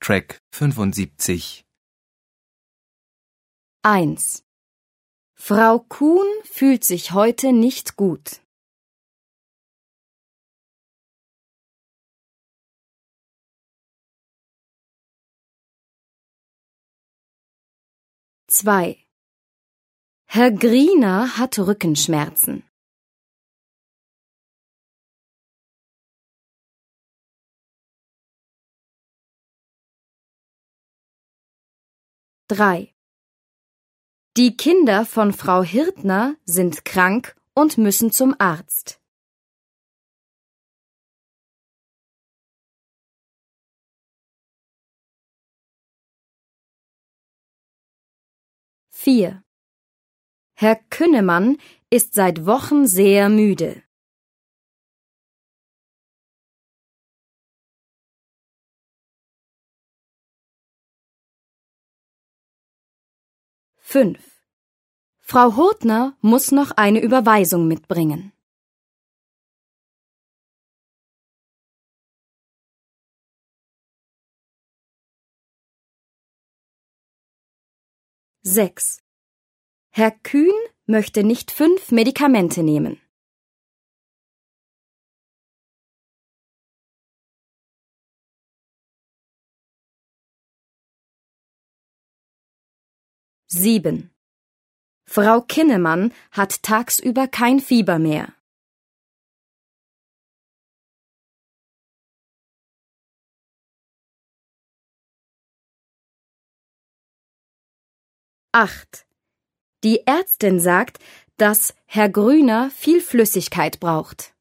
Track 75. 1. Frau Kuhn fühlt sich heute nicht gut. 2. Herr Griener hat Rückenschmerzen. 3. Die Kinder von Frau Hirtner sind krank und müssen zum Arzt. 4. Herr Künnemann ist seit Wochen sehr müde. 5. Frau Hurtner muss noch eine Überweisung mitbringen. 6. Herr Kühn möchte nicht 5 Medikamente nehmen. 7. Frau Kinnemann hat tagsüber kein Fieber mehr. 8. Die Ärztin sagt, dass Herr Grüner viel Flüssigkeit braucht.